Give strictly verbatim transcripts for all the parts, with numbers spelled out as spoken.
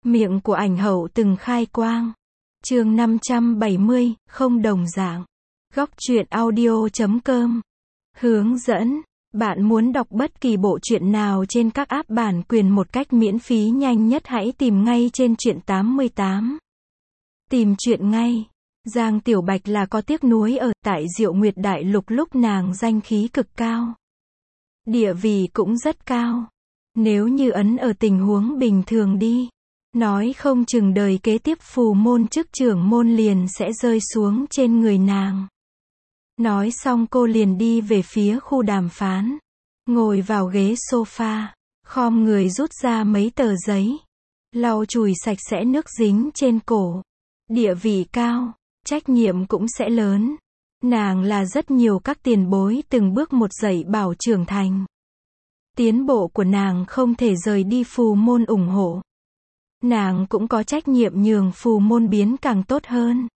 Miệng của ảnh hậu từng khai quang. Chương năm trăm bảy mươi, không đồng dạng. Góc truyện audio chấm com. Hướng dẫn. Bạn muốn đọc bất kỳ bộ truyện nào trên các app bản quyền một cách miễn phí nhanh nhất, hãy tìm ngay trên truyện tám mươi tám. Tìm truyện ngay. Giang Tiểu Bạch là có tiếc nuối ở tại Diệu Nguyệt Đại Lục, lúc nàng danh khí cực cao. Địa vị cũng rất cao. Nếu như ấn ở tình huống bình thường đi, nói không chừng đời kế tiếp phù môn chức trưởng môn liền sẽ rơi xuống trên người nàng. Nói xong cô liền đi về phía khu đàm phán. Ngồi vào ghế sofa, khom người rút ra mấy tờ giấy, lau chùi sạch sẽ nước dính trên cổ. Địa vị cao, trách nhiệm cũng sẽ lớn. Nàng là rất nhiều các tiền bối từng bước một dạy bảo trưởng thành. Tiến bộ của nàng không thể rời đi phù môn ủng hộ. Nàng cũng có trách nhiệm nhường phù môn biến càng tốt hơn.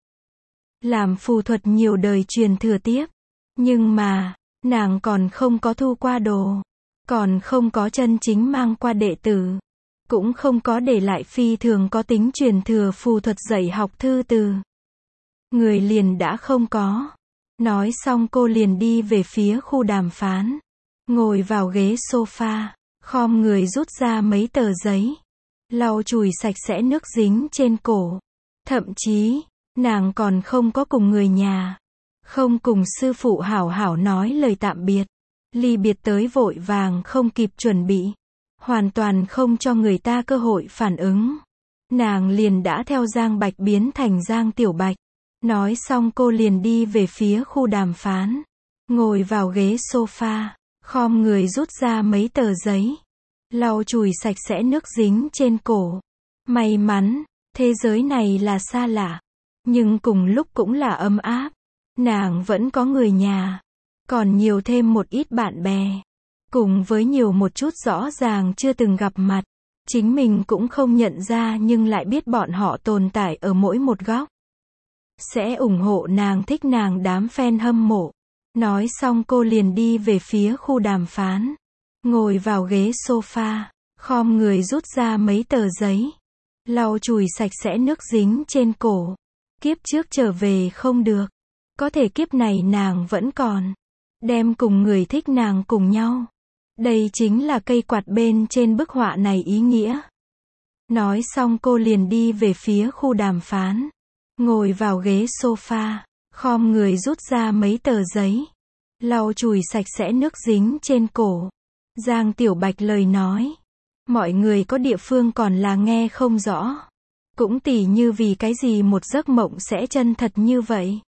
Làm phù thuật nhiều đời truyền thừa tiếp. Nhưng mà, nàng còn không có thu qua đồ. Còn không có chân chính mang qua đệ tử. Cũng không có để lại phi thường có tính truyền thừa phù thuật dạy học thư từ. Người liền đã không có. Nói xong cô liền đi về phía khu đàm phán. Ngồi vào ghế sofa, khom người rút ra mấy tờ giấy, lau chùi sạch sẽ nước dính trên cổ. Thậm chí, nàng còn không có cùng người nhà, không cùng sư phụ hảo hảo nói lời tạm biệt. Ly biệt tới vội vàng không kịp chuẩn bị, hoàn toàn không cho người ta cơ hội phản ứng. Nàng liền đã theo Giang Bạch biến thành Giang Tiểu Bạch. Nói xong cô liền đi về phía khu đàm phán. Ngồi vào ghế sofa, khom người rút ra mấy tờ giấy, lau chùi sạch sẽ nước dính trên cổ. May mắn, thế giới này là xa lạ, nhưng cùng lúc cũng là ấm áp. Nàng vẫn có người nhà, còn nhiều thêm một ít bạn bè, cùng với nhiều một chút rõ ràng chưa từng gặp mặt, chính mình cũng không nhận ra nhưng lại biết bọn họ tồn tại ở mỗi một góc. Sẽ ủng hộ nàng, thích nàng đám fan hâm mộ. Nói xong cô liền đi về phía khu đàm phán. Ngồi vào ghế sofa, khom người rút ra mấy tờ giấy, lau chùi sạch sẽ nước dính trên cổ. Kiếp trước trở về không được, có thể kiếp này nàng vẫn còn. Đem cùng người thích nàng cùng nhau. Đây chính là cây quạt bên trên bức họa này ý nghĩa. Nói xong cô liền đi về phía khu đàm phán. Ngồi vào ghế sofa, khom người rút ra mấy tờ giấy, lau chùi sạch sẽ nước dính trên cổ. Giang Tiểu Bạch lời nói, mọi người có địa phương còn là nghe không rõ. Cũng tỉ như vì cái gì một giấc mộng sẽ chân thật như vậy,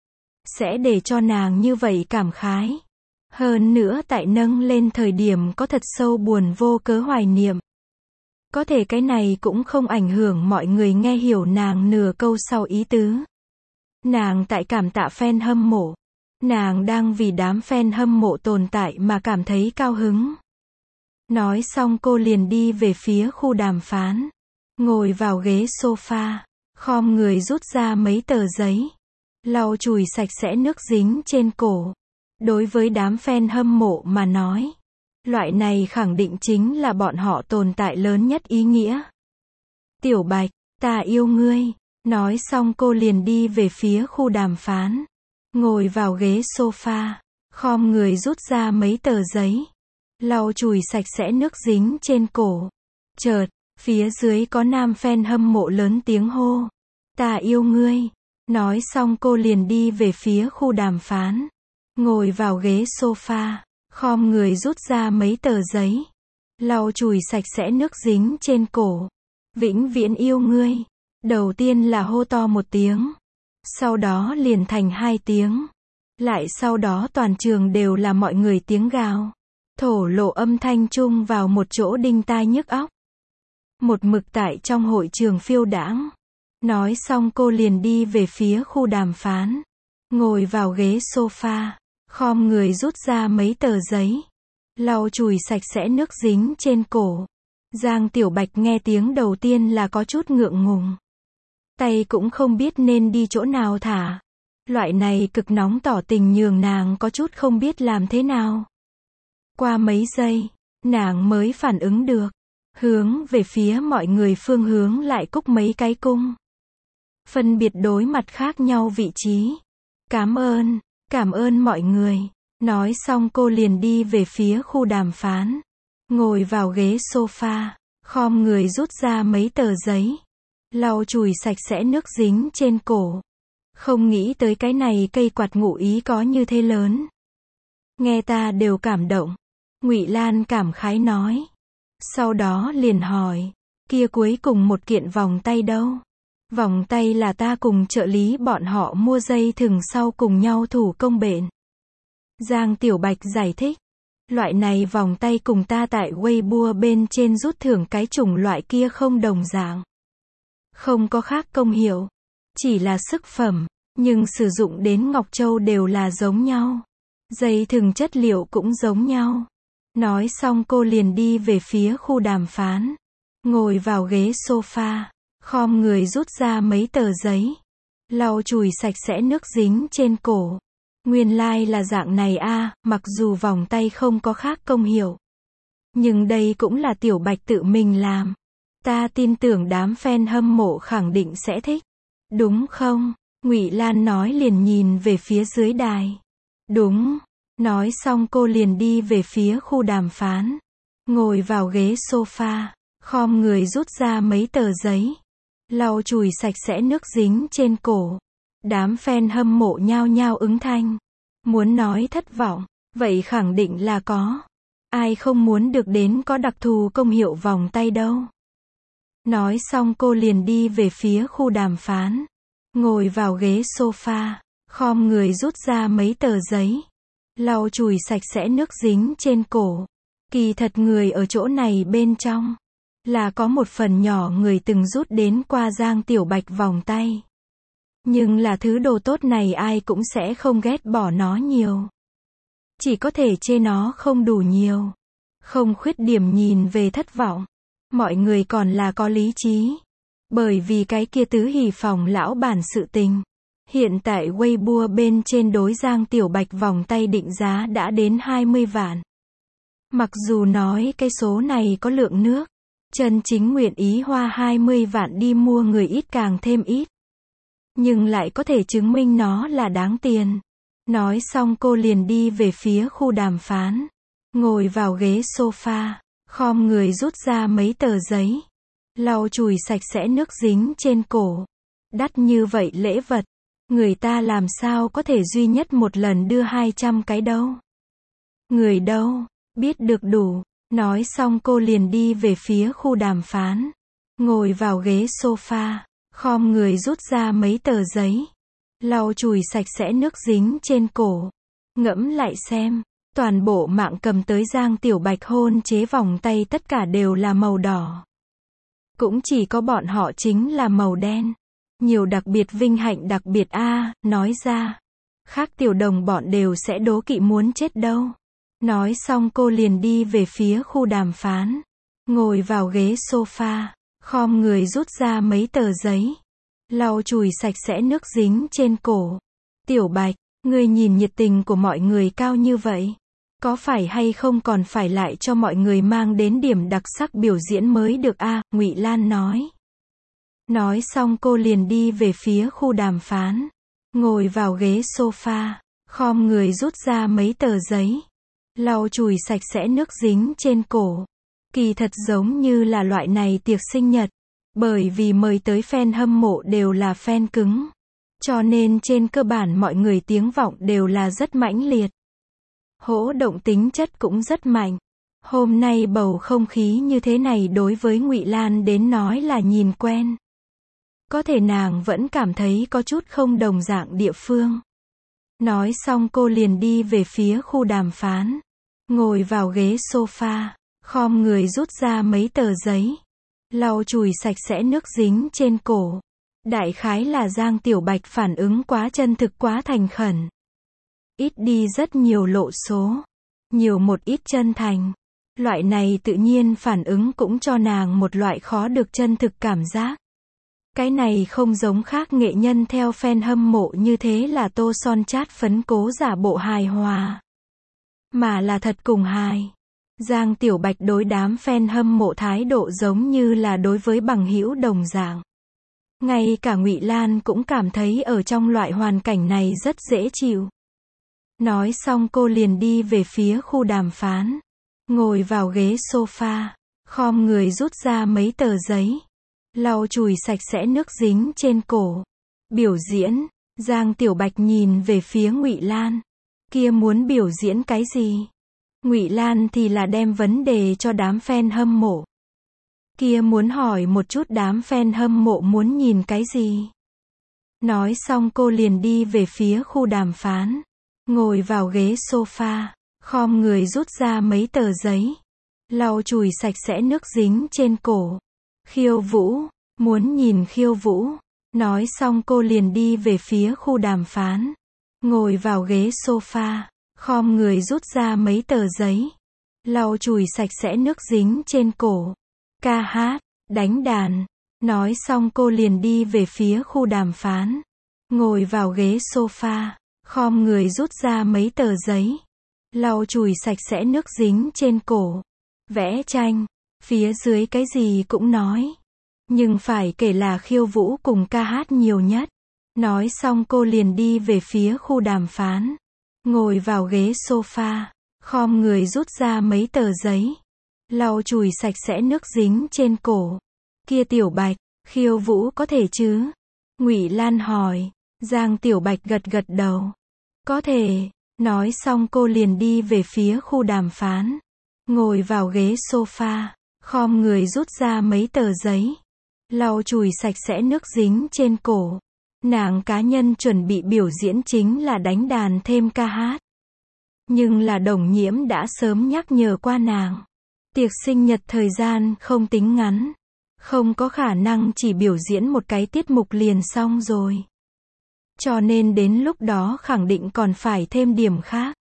sẽ để cho nàng như vậy cảm khái. Hơn nữa tại nâng lên thời điểm có thật sâu buồn vô cớ hoài niệm. Có thể cái này cũng không ảnh hưởng mọi người nghe hiểu nàng nửa câu sau ý tứ. Nàng tại cảm tạ fan hâm mộ. Nàng đang vì đám fan hâm mộ tồn tại mà cảm thấy cao hứng. Nói xong cô liền đi về phía khu đàm phán. Ngồi vào ghế sofa, khom người rút ra mấy tờ giấy, lau chùi sạch sẽ nước dính trên cổ. Đối với đám fan hâm mộ mà nói, loại này khẳng định chính là bọn họ tồn tại lớn nhất ý nghĩa. Tiểu Bạch, ta yêu ngươi. Nói xong cô liền đi về phía khu đàm phán. Ngồi vào ghế sofa, khom người rút ra mấy tờ giấy, lau chùi sạch sẽ nước dính trên cổ. Chợt, phía dưới có nam fan hâm mộ lớn tiếng hô. Ta yêu ngươi. Nói xong cô liền đi về phía khu đàm phán. Ngồi vào ghế sofa, khom người rút ra mấy tờ giấy, lau chùi sạch sẽ nước dính trên cổ. Vĩnh viễn yêu ngươi. Đầu tiên là hô to một tiếng, sau đó liền thành hai tiếng, lại sau đó toàn trường đều là mọi người tiếng gào, thổ lộ âm thanh chung vào một chỗ đinh tai nhức óc. Một mực tại trong hội trường phiêu đãng. Nói xong cô liền đi về phía khu đàm phán. Ngồi vào ghế sofa, khom người rút ra mấy tờ giấy, lau chùi sạch sẽ nước dính trên cổ. Giang Tiểu Bạch nghe tiếng đầu tiên là có chút ngượng ngùng. Tay cũng không biết nên đi chỗ nào thả. Loại này cực nóng tỏ tình nhường nàng có chút không biết làm thế nào. Qua mấy giây, nàng mới phản ứng được. hướng về phía mọi người phương hướng lại cúc mấy cái cung. Phân biệt đối mặt khác nhau vị trí. Cảm ơn, cảm ơn mọi người. Nói xong cô liền đi về phía khu đàm phán. Ngồi vào ghế sofa, khom người rút ra mấy tờ giấy. Lau chùi sạch sẽ nước dính trên cổ. Không nghĩ tới cái này cây quạt ngụ ý có như thế lớn. Nghe ta đều cảm động. Ngụy Lan cảm khái nói. Sau đó liền hỏi, kia cuối cùng một kiện vòng tay đâu? Vòng tay là ta cùng trợ lý bọn họ mua dây thừng sau cùng nhau thủ công bện. Giang Tiểu Bạch giải thích. Loại này vòng tay cùng ta tại Weibo bên trên rút thưởng cái chủng loại kia không đồng dạng. Không có khác công hiệu. Chỉ là sức phẩm, nhưng sử dụng đến Ngọc Châu đều là giống nhau. Dây thừng chất liệu cũng giống nhau. Nói xong cô liền đi về phía khu đàm phán. Ngồi vào ghế sofa, khom người rút ra mấy tờ giấy. Lau chùi sạch sẽ nước dính trên cổ. Nguyên lai like là dạng này a, à, mặc dù vòng tay không có khác công hiệu. Nhưng đây cũng là Tiểu Bạch tự mình làm. Ta tin tưởng đám fan hâm mộ khẳng định sẽ thích. Đúng không? Ngụy Lan nói liền nhìn về phía dưới đài. Đúng. Nói xong cô liền đi về phía khu đàm phán. Ngồi vào ghế sofa, khom người rút ra mấy tờ giấy. Lau chùi sạch sẽ nước dính trên cổ. Đám fan hâm mộ nhao nhao ứng thanh. Muốn nói thất vọng, vậy khẳng định là có. Ai không muốn được đến có đặc thù công hiệu vòng tay đâu. Nói xong cô liền đi về phía khu đàm phán. Ngồi vào ghế sofa, khom người rút ra mấy tờ giấy. Lau chùi sạch sẽ nước dính trên cổ. Kỳ thật người ở chỗ này bên trong là có một phần nhỏ người từng rút đến qua Giang Tiểu Bạch vòng tay. Nhưng là thứ đồ tốt này ai cũng sẽ không ghét bỏ nó nhiều. Chỉ có thể chê nó không đủ nhiều. Không khuyết điểm nhìn về thất vọng. Mọi người còn là có lý trí. Bởi vì cái kia tứ hỷ phòng lão bản sự tình. Hiện tại Weibo bên trên đối Giang Tiểu Bạch vòng tay định giá đã đến hai mươi vạn. Mặc dù nói cái số này có lượng nước. Chân chính nguyện ý hoa hai mươi vạn đi mua người ít càng thêm ít. Nhưng lại có thể chứng minh nó là đáng tiền. Nói xong cô liền đi về phía khu đàm phán. Ngồi vào ghế sofa, khom người rút ra mấy tờ giấy. Lau chùi sạch sẽ nước dính trên cổ. Đắt như vậy lễ vật. Người ta làm sao có thể duy nhất một lần đưa hai trăm cái đâu. Người đâu, biết được đủ. Nói xong cô liền đi về phía khu đàm phán. Ngồi vào ghế sofa, khom người rút ra mấy tờ giấy. Lau chùi sạch sẽ nước dính trên cổ. Ngẫm lại xem, toàn bộ mạng cầm tới Giang Tiểu Bạch hôn chế vòng tay tất cả đều là màu đỏ. Cũng chỉ có bọn họ chính là màu đen. Nhiều đặc biệt vinh hạnh đặc biệt a, à, nói ra. Khác tiểu đồng bọn đều sẽ đố kỵ muốn chết đâu. Nói xong cô liền đi về phía khu đàm phán. Ngồi vào ghế sofa, khom người rút ra mấy tờ giấy. Lau chùi sạch sẽ nước dính trên cổ. Tiểu Bạch, ngươi nhìn nhiệt tình của mọi người cao như vậy. Có phải hay không còn phải lại cho mọi người mang đến điểm đặc sắc biểu diễn mới được a, à, Ngụy Lan nói. Nói xong cô liền đi về phía khu đàm phán. Ngồi vào ghế sofa, khom người rút ra mấy tờ giấy. Lau chùi sạch sẽ nước dính trên cổ. Kỳ thật giống như là loại này tiệc sinh nhật. Bởi vì mời tới fan hâm mộ đều là fan cứng. Cho nên trên cơ bản mọi người tiếng vọng đều là rất mãnh liệt. Hỗ động tính chất cũng rất mạnh. Hôm nay bầu không khí như thế này đối với Ngụy Lan đến nói là nhìn quen. Có thể nàng vẫn cảm thấy có chút không đồng dạng địa phương. Nói xong cô liền đi về phía khu đàm phán. Ngồi vào ghế sofa, khom người rút ra mấy tờ giấy. Lau chùi sạch sẽ nước dính trên cổ. Đại khái là Giang Tiểu Bạch phản ứng quá chân thực quá thành khẩn. Ít đi rất nhiều lộ số. Nhiều một ít chân thành. Loại này tự nhiên phản ứng cũng cho nàng một loại khó được chân thực cảm giác. Cái này không giống khác nghệ nhân theo fan hâm mộ như thế là tô son chát phấn cố giả bộ hài hòa. Mà là thật cùng hài. Giang Tiểu Bạch đối đám fan hâm mộ thái độ giống như là đối với bằng hữu đồng dạng. Ngay cả Ngụy Lan cũng cảm thấy ở trong loại hoàn cảnh này rất dễ chịu. Nói xong cô liền đi về phía khu đàm phán. Ngồi vào ghế sofa, khom người rút ra mấy tờ giấy. Lau chùi sạch sẽ nước dính trên cổ. Biểu diễn, Giang Tiểu Bạch nhìn về phía Ngụy Lan. Kia muốn biểu diễn cái gì? Ngụy Lan thì là đem vấn đề cho đám fan hâm mộ. Kia muốn hỏi một chút đám fan hâm mộ muốn nhìn cái gì? Nói xong cô liền đi về phía khu đàm phán. Ngồi vào ghế sofa, khom người rút ra mấy tờ giấy. Lau chùi sạch sẽ nước dính trên cổ. Khiêu vũ, muốn nhìn khiêu vũ. Nói xong cô liền đi về phía khu đàm phán. Ngồi vào ghế sofa, khom người rút ra mấy tờ giấy. Lau chùi sạch sẽ nước dính trên cổ. Ca hát, đánh đàn. Nói xong cô liền đi về phía khu đàm phán. Ngồi vào ghế sofa, khom người rút ra mấy tờ giấy. Lau chùi sạch sẽ nước dính trên cổ. Vẽ tranh, phía dưới cái gì cũng nói. Nhưng phải kể là khiêu vũ cùng ca hát nhiều nhất. Nói xong cô liền đi về phía khu đàm phán. Ngồi vào ghế sofa, khom người rút ra mấy tờ giấy. Lau chùi sạch sẽ nước dính trên cổ. Kia Tiểu Bạch, khiêu vũ có thể chứ? Ngụy Lan hỏi. Giang Tiểu Bạch gật gật đầu. Có thể. Nói xong cô liền đi về phía khu đàm phán. Ngồi vào ghế sofa, khom người rút ra mấy tờ giấy. Lau chùi sạch sẽ nước dính trên cổ. Nàng cá nhân chuẩn bị biểu diễn chính là đánh đàn thêm ca hát. Nhưng là Đồng Nhiễm đã sớm nhắc nhở qua nàng. Tiệc sinh nhật thời gian không tính ngắn. Không có khả năng chỉ biểu diễn một cái tiết mục liền xong rồi. Cho nên đến lúc đó khẳng định còn phải thêm điểm khác.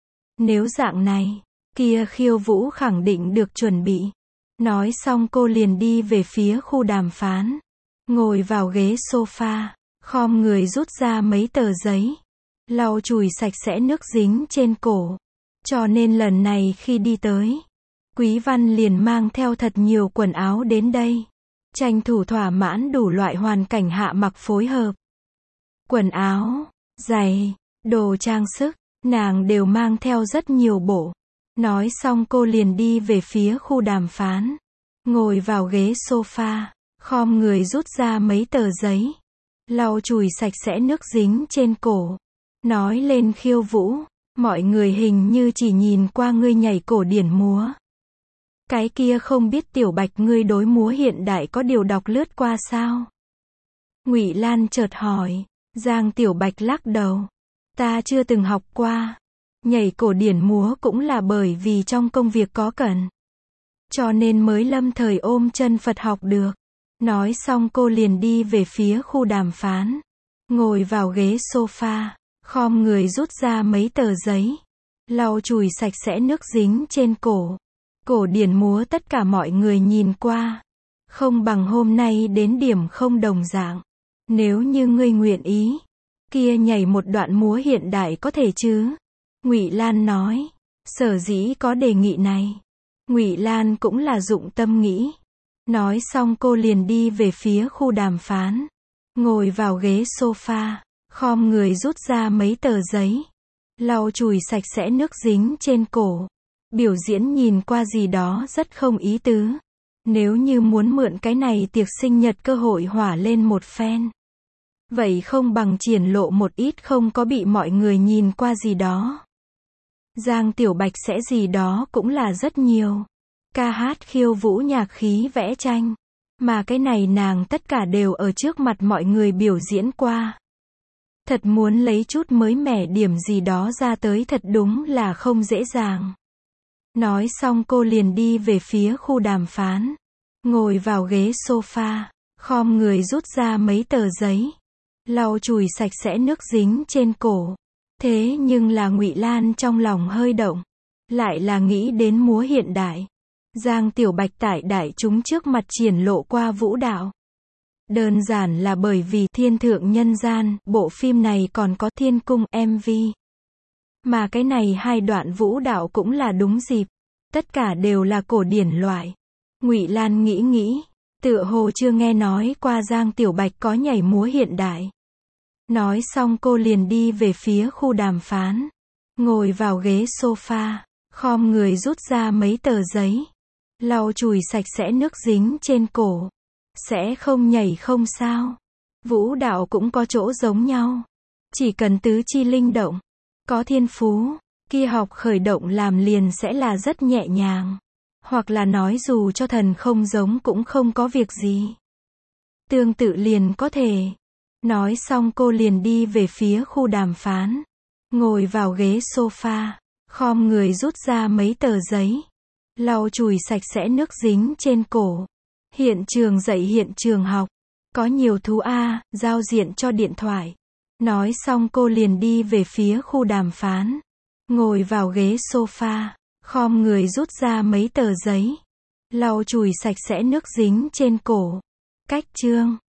Nếu dạng này, kia khiêu vũ khẳng định được chuẩn bị. Nói xong cô liền đi về phía khu đàm phán. Ngồi vào ghế sofa, khom người rút ra mấy tờ giấy. Lau chùi sạch sẽ nước dính trên cổ. Cho nên lần này khi đi tới, Quý Văn liền mang theo thật nhiều quần áo đến đây. Tranh thủ thỏa mãn đủ loại hoàn cảnh hạ mặc phối hợp. Quần áo, giày, đồ trang sức, nàng đều mang theo rất nhiều bộ. Nói xong cô liền đi về phía khu đàm phán. Ngồi vào ghế sofa, khom người rút ra mấy tờ giấy. Lau chùi sạch sẽ nước dính trên cổ. Nói lên khiêu vũ, mọi người hình như chỉ nhìn qua ngươi nhảy cổ điển múa. Cái kia không biết Tiểu Bạch ngươi đối múa hiện đại có điều đọc lướt qua sao? Ngụy Lan chợt hỏi. Giang Tiểu Bạch lắc đầu. Ta chưa từng học qua. Nhảy cổ điển múa cũng là bởi vì trong công việc có cần. Cho nên mới lâm thời ôm chân Phật học được. Nói xong cô liền đi về phía khu đàm phán. Ngồi vào ghế sofa, khom người rút ra mấy tờ giấy. Lau chùi sạch sẽ nước dính trên cổ. Cổ điển múa tất cả mọi người nhìn qua. Không bằng hôm nay đến điểm không đồng dạng. Nếu như ngươi nguyện ý, kia nhảy một đoạn múa hiện đại có thể chứ? Ngụy Lan nói. Sở dĩ có đề nghị này, Ngụy Lan cũng là dụng tâm nghĩ. Nói xong cô liền đi về phía khu đàm phán. Ngồi vào ghế sofa, khom người rút ra mấy tờ giấy. Lau chùi sạch sẽ nước dính trên cổ. Biểu diễn nhìn qua gì đó rất không ý tứ. Nếu như muốn mượn cái này tiệc sinh nhật cơ hội hỏa lên một phen. Vậy không bằng triển lộ một ít không có bị mọi người nhìn qua gì đó. Giang Tiểu Bạch sẽ gì đó cũng là rất nhiều. Ca hát, khiêu vũ, nhạc khí, vẽ tranh. Mà cái này nàng tất cả đều ở trước mặt mọi người biểu diễn qua. Thật muốn lấy chút mới mẻ điểm gì đó ra tới thật đúng là không dễ dàng. Nói xong cô liền đi về phía khu đàm phán. Ngồi vào ghế sofa, khom người rút ra mấy tờ giấy. Lau chùi sạch sẽ nước dính trên cổ. Thế nhưng là Ngụy Lan trong lòng hơi động. Lại là nghĩ đến múa hiện đại. Giang Tiểu Bạch tại đại chúng trước mặt triển lộ qua vũ đạo. Đơn giản là bởi vì Thiên Thượng Nhân Gian, bộ phim này còn có Thiên Cung em vê. Mà cái này hai đoạn vũ đạo cũng là đúng dịp. Tất cả đều là cổ điển loại. Ngụy Lan nghĩ nghĩ, tựa hồ chưa nghe nói qua Giang Tiểu Bạch có nhảy múa hiện đại. Nói xong cô liền đi về phía khu đàm phán. Ngồi vào ghế sofa, khom người rút ra mấy tờ giấy. Lau chùi sạch sẽ nước dính trên cổ. Sẽ không nhảy không sao. Vũ đạo cũng có chỗ giống nhau. Chỉ cần tứ chi linh động, có thiên phú, kia học khởi động làm liền sẽ là rất nhẹ nhàng. Hoặc là nói dù cho thần không giống cũng không có việc gì. Tương tự liền có thể. Nói xong cô liền đi về phía khu đàm phán. Ngồi vào ghế sofa, khom người rút ra mấy tờ giấy. Lau chùi sạch sẽ nước dính trên cổ. Hiện trường dạy hiện trường học. Có nhiều thú a, giao diện cho điện thoại. Nói xong cô liền đi về phía khu đàm phán. Ngồi vào ghế sofa, khom người rút ra mấy tờ giấy. Lau chùi sạch sẽ nước dính trên cổ. Cách chương